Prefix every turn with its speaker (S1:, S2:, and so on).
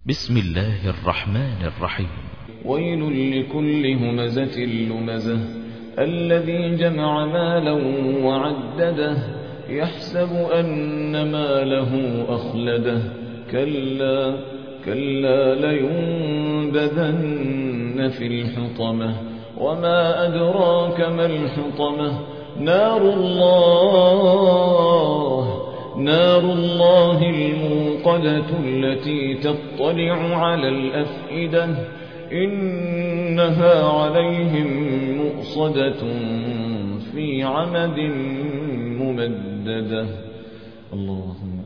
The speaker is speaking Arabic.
S1: بسم الله الرحمن الرحيم.
S2: ويل لكل همزة لمزة الذي جمع مالا وعدده يحسب أن ماله أخلده كلا لينبذن في الحطمة وما أدراك ما الحطمة نار الله الموقدة التي تطلع على الأفئدة إنها عليهم مؤصدة في عمد ممددة. اللهم